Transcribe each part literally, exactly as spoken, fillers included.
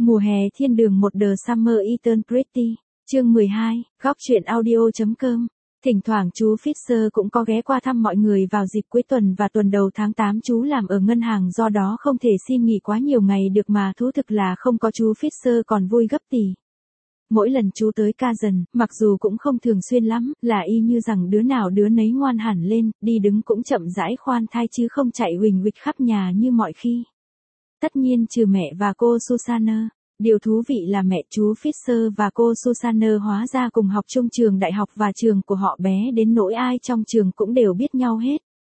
Mùa hè thiên đường một The Summer Eternal Pretty, chương mười hai, góc truyện audio.com. Thỉnh thoảng chú Fisher cũng có ghé qua thăm mọi người vào dịp cuối tuần và tuần đầu tháng tám chú làm ở ngân hàng do đó không thể xin nghỉ quá nhiều ngày được mà thú thực là không có chú Fisher còn vui gấp tỷ. Mỗi lần chú tới Kazan, mặc dù cũng không thường xuyên lắm, là y như rằng đứa nào đứa nấy ngoan hẳn lên, đi đứng cũng chậm rãi khoan thai chứ không chạy huỳnh huỵch khắp nhà như mọi khi. Tất nhiên trừ mẹ và cô Susanna. Điều thú vị là mẹ chú Fisher và cô Susanna hóa ra cùng học chung trường đại học và trường của họ bé đến nỗi ai trong trường cũng đều biết nhau hết.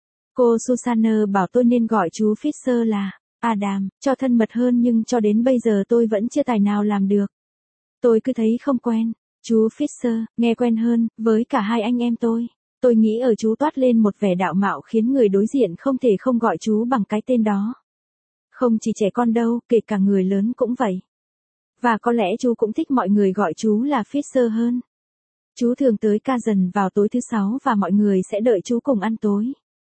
Cô Susanna bảo tôi nên gọi chú Fisher là Adam, cho thân mật hơn nhưng cho đến bây giờ tôi vẫn chưa tài nào làm được. Tôi cứ thấy không quen. Chú Fisher, nghe quen hơn, với cả hai anh em tôi. Tôi nghĩ ở chú toát lên một vẻ đạo mạo khiến người đối diện không thể không gọi chú bằng cái tên đó. Không chỉ trẻ con đâu, kể cả người lớn cũng vậy. Và có lẽ chú cũng thích mọi người gọi chú là Fisher hơn. Chú thường tới Kazan vào tối thứ sáu và mọi người sẽ đợi chú cùng ăn tối.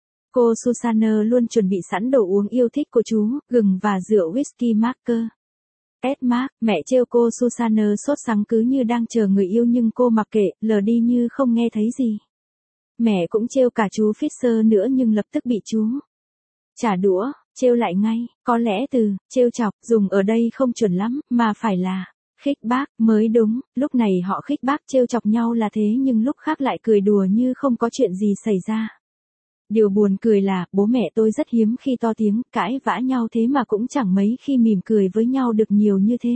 Cô Susanna luôn chuẩn bị sẵn đồ uống yêu thích của chú, gừng và rượu whisky Marker. Ed Mark, mẹ trêu cô Susanna sốt sắng cứ như đang chờ người yêu nhưng cô mặc kệ, lờ đi như không nghe thấy gì. Mẹ cũng trêu cả chú Fisher nữa nhưng lập tức bị chú trả đũa, trêu lại ngay, có lẽ từ trêu chọc dùng ở đây không chuẩn lắm, mà phải là khích bác mới đúng. Lúc này họ khích bác trêu chọc nhau là thế nhưng lúc khác lại cười đùa như không có chuyện gì xảy ra. Điều buồn cười là bố mẹ tôi rất hiếm khi to tiếng cãi vã nhau thế mà cũng chẳng mấy khi mỉm cười với nhau được nhiều như thế.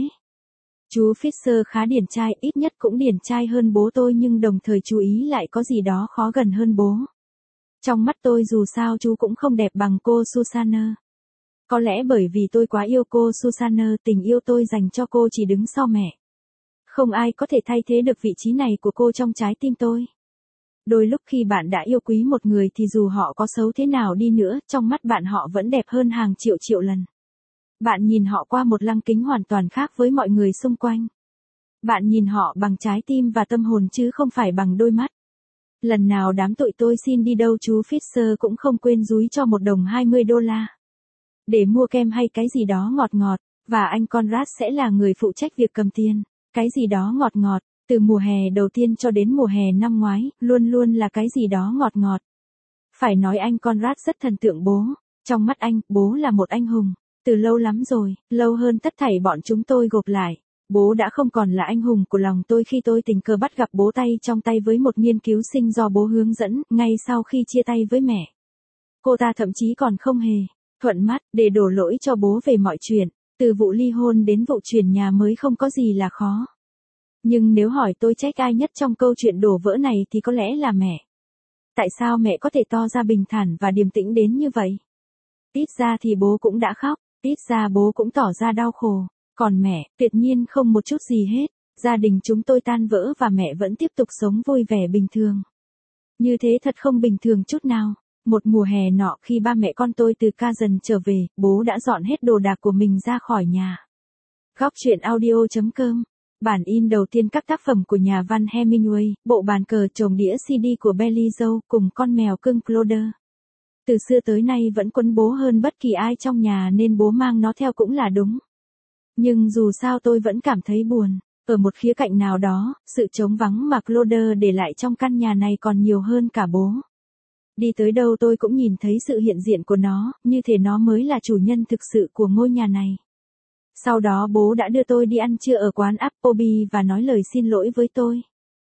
Chú Fisher khá điển trai, ít nhất cũng điển trai hơn bố tôi nhưng đồng thời chú ý lại có gì đó khó gần hơn bố. Trong mắt tôi dù sao chú cũng không đẹp bằng cô Susanna. Có lẽ bởi vì tôi quá yêu cô Susanna, tình yêu tôi dành cho cô chỉ đứng sau mẹ. Không ai có thể thay thế được vị trí này của cô trong trái tim tôi. Đôi lúc khi bạn đã yêu quý một người thì dù họ có xấu thế nào đi nữa, trong mắt bạn họ vẫn đẹp hơn hàng triệu triệu lần. Bạn nhìn họ qua một lăng kính hoàn toàn khác với mọi người xung quanh. Bạn nhìn họ bằng trái tim và tâm hồn chứ không phải bằng đôi mắt. Lần nào đám tụi tôi xin đi đâu chú Fisher cũng không quên dúi cho một đồng hai mươi đô la. Để mua kem hay cái gì đó ngọt ngọt, và anh Conrad sẽ là người phụ trách việc cầm tiền. Cái gì đó ngọt ngọt, từ mùa hè đầu tiên cho đến mùa hè năm ngoái, luôn luôn là cái gì đó ngọt ngọt. Phải nói anh Conrad rất thần tượng bố. Trong mắt anh, bố là một anh hùng. Từ lâu lắm rồi, lâu hơn tất thảy bọn chúng tôi gộp lại. Bố đã không còn là anh hùng của lòng tôi khi tôi tình cờ bắt gặp bố tay trong tay với một nghiên cứu sinh do bố hướng dẫn, ngay sau khi chia tay với mẹ. Cô ta thậm chí còn không hề thuận mắt để đổ lỗi cho bố về mọi chuyện, từ vụ ly hôn đến vụ chuyển nhà mới không có gì là khó. Nhưng nếu hỏi tôi trách ai nhất trong câu chuyện đổ vỡ này thì có lẽ là mẹ. Tại sao mẹ có thể to ra bình thản và điềm tĩnh đến như vậy? Ít ra thì bố cũng đã khóc, ít ra bố cũng tỏ ra đau khổ. Còn mẹ, tuyệt nhiên không một chút gì hết. Gia đình chúng tôi tan vỡ và mẹ vẫn tiếp tục sống vui vẻ bình thường. Như thế thật không bình thường chút nào. Một mùa hè nọ khi ba mẹ con tôi từ Kazan trở về, bố đã dọn hết đồ đạc của mình ra khỏi nhà. Góc truyện audio.com. Bản in đầu tiên các tác phẩm của nhà văn Hemingway, bộ bàn cờ chồng đĩa xê đê của Billy Joe cùng con mèo cưng Cloder. Từ xưa tới nay vẫn quấn bố hơn bất kỳ ai trong nhà nên bố mang nó theo cũng là đúng. Nhưng dù sao tôi vẫn cảm thấy buồn. Ở một khía cạnh nào đó, sự trống vắng mà Cloder để lại trong căn nhà này còn nhiều hơn cả bố. Đi tới đâu tôi cũng nhìn thấy sự hiện diện của nó, như thể nó mới là chủ nhân thực sự của ngôi nhà này. Sau đó bố đã đưa tôi đi ăn trưa ở quán Applebee's và nói lời xin lỗi với tôi.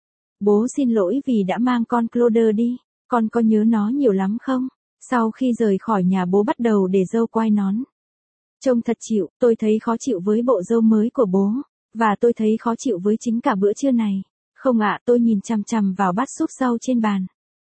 Bố xin lỗi vì đã mang con Cloder đi, con có nhớ nó nhiều lắm không? Sau khi rời khỏi nhà bố bắt đầu để râu quai nón. Trông thật chịu, tôi thấy khó chịu với bộ râu mới của bố, và tôi thấy khó chịu với chính cả bữa trưa này. Không ạ, tôi nhìn chằm chằm vào bát súp rau trên bàn.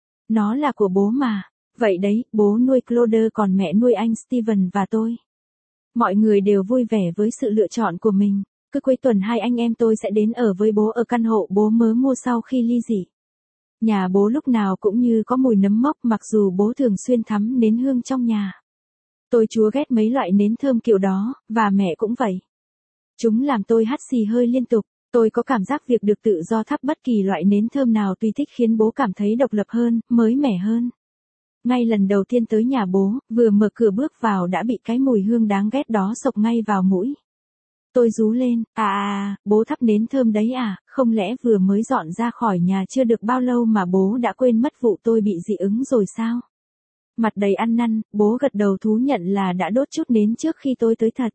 Nó là của bố mà. Vậy đấy, bố nuôi Cloder còn mẹ nuôi anh Steven và tôi. Mọi người đều vui vẻ với sự lựa chọn của mình. Cứ cuối tuần hai anh em tôi sẽ đến ở với bố ở căn hộ bố mới mua sau khi ly dị. Nhà bố lúc nào cũng như có mùi nấm mốc mặc dù bố thường xuyên thắm nến hương trong nhà. Tôi chúa ghét mấy loại nến thơm kiểu đó, và mẹ cũng vậy. Chúng làm tôi hắt xì hơi liên tục. Tôi có cảm giác việc được tự do thắp bất kỳ loại nến thơm nào tùy thích khiến bố cảm thấy độc lập hơn, mới mẻ hơn. Ngay lần đầu tiên tới nhà bố, vừa mở cửa bước vào đã bị cái mùi hương đáng ghét đó xộc ngay vào mũi. Tôi rú lên, à à, bố thắp nến thơm đấy à, không lẽ vừa mới dọn ra khỏi nhà chưa được bao lâu mà bố đã quên mất vụ tôi bị dị ứng rồi sao? Mặt đầy ăn năn, bố gật đầu thú nhận là đã đốt chút nến trước khi tôi tới thật.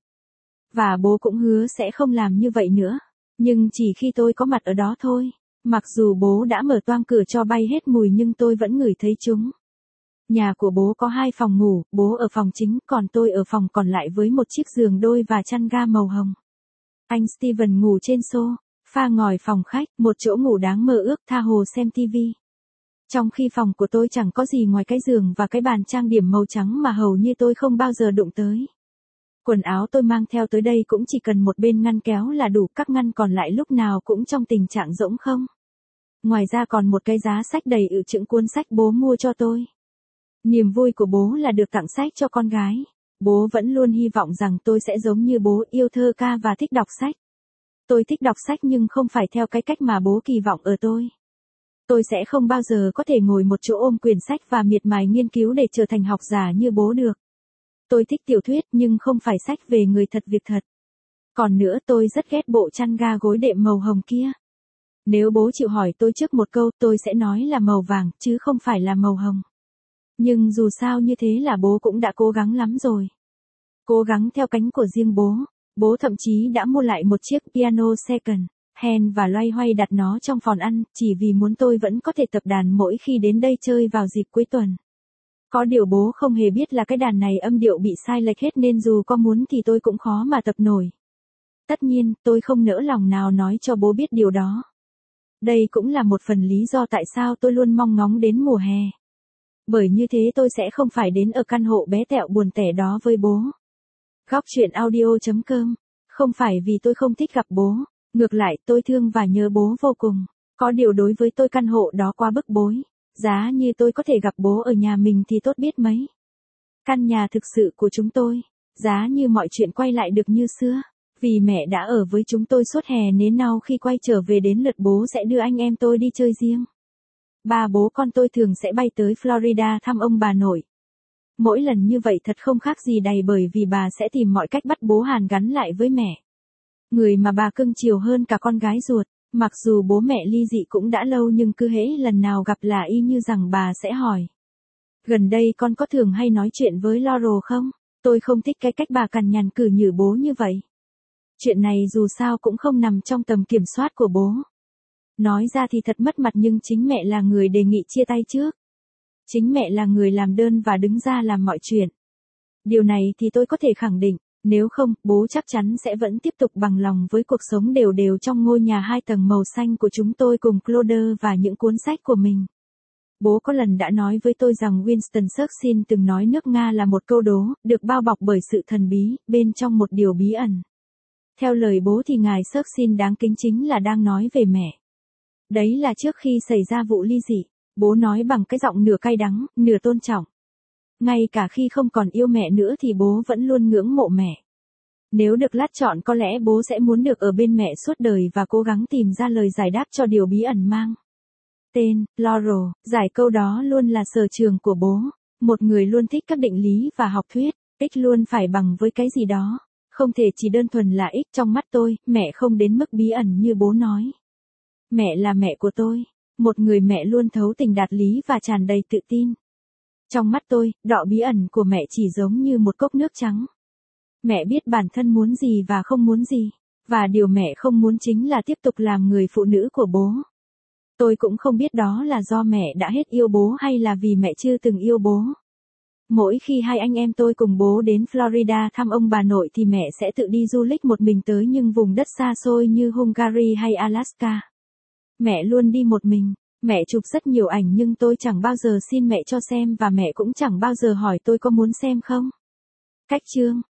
Và bố cũng hứa sẽ không làm như vậy nữa. Nhưng chỉ khi tôi có mặt ở đó thôi. Mặc dù bố đã mở toang cửa cho bay hết mùi nhưng tôi vẫn ngửi thấy chúng. Nhà của bố có hai phòng ngủ, bố ở phòng chính, còn tôi ở phòng còn lại với một chiếc giường đôi và chăn ga màu hồng. Anh Steven ngủ trên sofa ngồi phòng khách, một chỗ ngủ đáng mơ ước tha hồ xem tivi. Trong khi phòng của tôi chẳng có gì ngoài cái giường và cái bàn trang điểm màu trắng mà hầu như tôi không bao giờ đụng tới. Quần áo tôi mang theo tới đây cũng chỉ cần một bên ngăn kéo là đủ, các ngăn còn lại lúc nào cũng trong tình trạng rỗng không. Ngoài ra còn một cái giá sách đầy ự chững cuốn sách bố mua cho tôi. Niềm vui của bố là được tặng sách cho con gái. Bố vẫn luôn hy vọng rằng tôi sẽ giống như bố, yêu thơ ca và thích đọc sách. Tôi thích đọc sách nhưng không phải theo cái cách mà bố kỳ vọng ở tôi. Tôi sẽ không bao giờ có thể ngồi một chỗ ôm quyển sách và miệt mài nghiên cứu để trở thành học giả như bố được. Tôi thích tiểu thuyết nhưng không phải sách về người thật việc thật. Còn nữa tôi rất ghét bộ chăn ga gối đệm màu hồng kia. Nếu bố chịu hỏi tôi trước một câu tôi sẽ nói là màu vàng chứ không phải là màu hồng. Nhưng dù sao như thế là bố cũng đã cố gắng lắm rồi. Cố gắng theo cánh của riêng bố. Bố thậm chí đã mua lại một chiếc piano second hand và loay hoay đặt nó trong phòng ăn chỉ vì muốn tôi vẫn có thể tập đàn mỗi khi đến đây chơi vào dịp cuối tuần. Có điều bố không hề biết là cái đàn này âm điệu bị sai lệch hết nên dù có muốn thì tôi cũng khó mà tập nổi. Tất nhiên, tôi không nỡ lòng nào nói cho bố biết điều đó. Đây cũng là một phần lý do tại sao tôi luôn mong ngóng đến mùa hè. Bởi như thế tôi sẽ không phải đến ở căn hộ bé tẹo buồn tẻ đó với bố. Góc chuyện audio chấm com. Không phải vì tôi không thích gặp bố. Ngược lại, tôi thương và nhớ bố vô cùng. Có điều đối với tôi căn hộ đó quá bức bối. Giá như tôi có thể gặp bố ở nhà mình thì tốt biết mấy. Căn nhà thực sự của chúng tôi. Giá như mọi chuyện quay lại được như xưa. Vì mẹ đã ở với chúng tôi suốt hè nên nào khi quay trở về đến lượt bố sẽ đưa anh em tôi đi chơi riêng. Ba bố con tôi thường sẽ bay tới Florida thăm ông bà nội. Mỗi lần như vậy thật không khác gì đầy bởi vì bà sẽ tìm mọi cách bắt bố hàn gắn lại với mẹ. Người mà bà cưng chiều hơn cả con gái ruột. Mặc dù bố mẹ ly dị cũng đã lâu nhưng cứ hễ lần nào gặp là y như rằng bà sẽ hỏi. Gần đây con có thường hay nói chuyện với Laurel không? Tôi không thích cái cách bà cằn nhằn cử nhử bố như vậy. Chuyện này dù sao cũng không nằm trong tầm kiểm soát của bố. Nói ra thì thật mất mặt nhưng chính mẹ là người đề nghị chia tay trước. Chính mẹ là người làm đơn và đứng ra làm mọi chuyện. Điều này thì tôi có thể khẳng định. Nếu không, bố chắc chắn sẽ vẫn tiếp tục bằng lòng với cuộc sống đều đều trong ngôi nhà hai tầng màu xanh của chúng tôi cùng Claude và những cuốn sách của mình. Bố có lần đã nói với tôi rằng Winston Churchill từng nói nước Nga là một câu đố, được bao bọc bởi sự thần bí, bên trong một điều bí ẩn. Theo lời bố thì ngài Churchill đáng kính chính là đang nói về mẹ. Đấy là trước khi xảy ra vụ ly dị, bố nói bằng cái giọng nửa cay đắng, nửa tôn trọng. Ngay cả khi không còn yêu mẹ nữa thì bố vẫn luôn ngưỡng mộ mẹ. Nếu được lát chọn có lẽ bố sẽ muốn được ở bên mẹ suốt đời và cố gắng tìm ra lời giải đáp cho điều bí ẩn mang tên Laurel. Giải câu đó luôn là sở trường của bố. Một người luôn thích các định lý và học thuyết. X luôn phải bằng với cái gì đó. Không thể chỉ đơn thuần là X trong mắt tôi. Mẹ không đến mức bí ẩn như bố nói. Mẹ là mẹ của tôi. Một người mẹ luôn thấu tình đạt lý và tràn đầy tự tin. Trong mắt tôi, đọ bí ẩn của mẹ chỉ giống như một cốc nước trắng. Mẹ biết bản thân muốn gì và không muốn gì. Và điều mẹ không muốn chính là tiếp tục làm người phụ nữ của bố. Tôi cũng không biết đó là do mẹ đã hết yêu bố hay là vì mẹ chưa từng yêu bố. Mỗi khi hai anh em tôi cùng bố đến Florida thăm ông bà nội thì mẹ sẽ tự đi du lịch một mình tới những vùng đất xa xôi như Hungary hay Alaska. Mẹ luôn đi một mình. Mẹ chụp rất nhiều ảnh nhưng tôi chẳng bao giờ xin mẹ cho xem và mẹ cũng chẳng bao giờ hỏi tôi có muốn xem không. Cách chương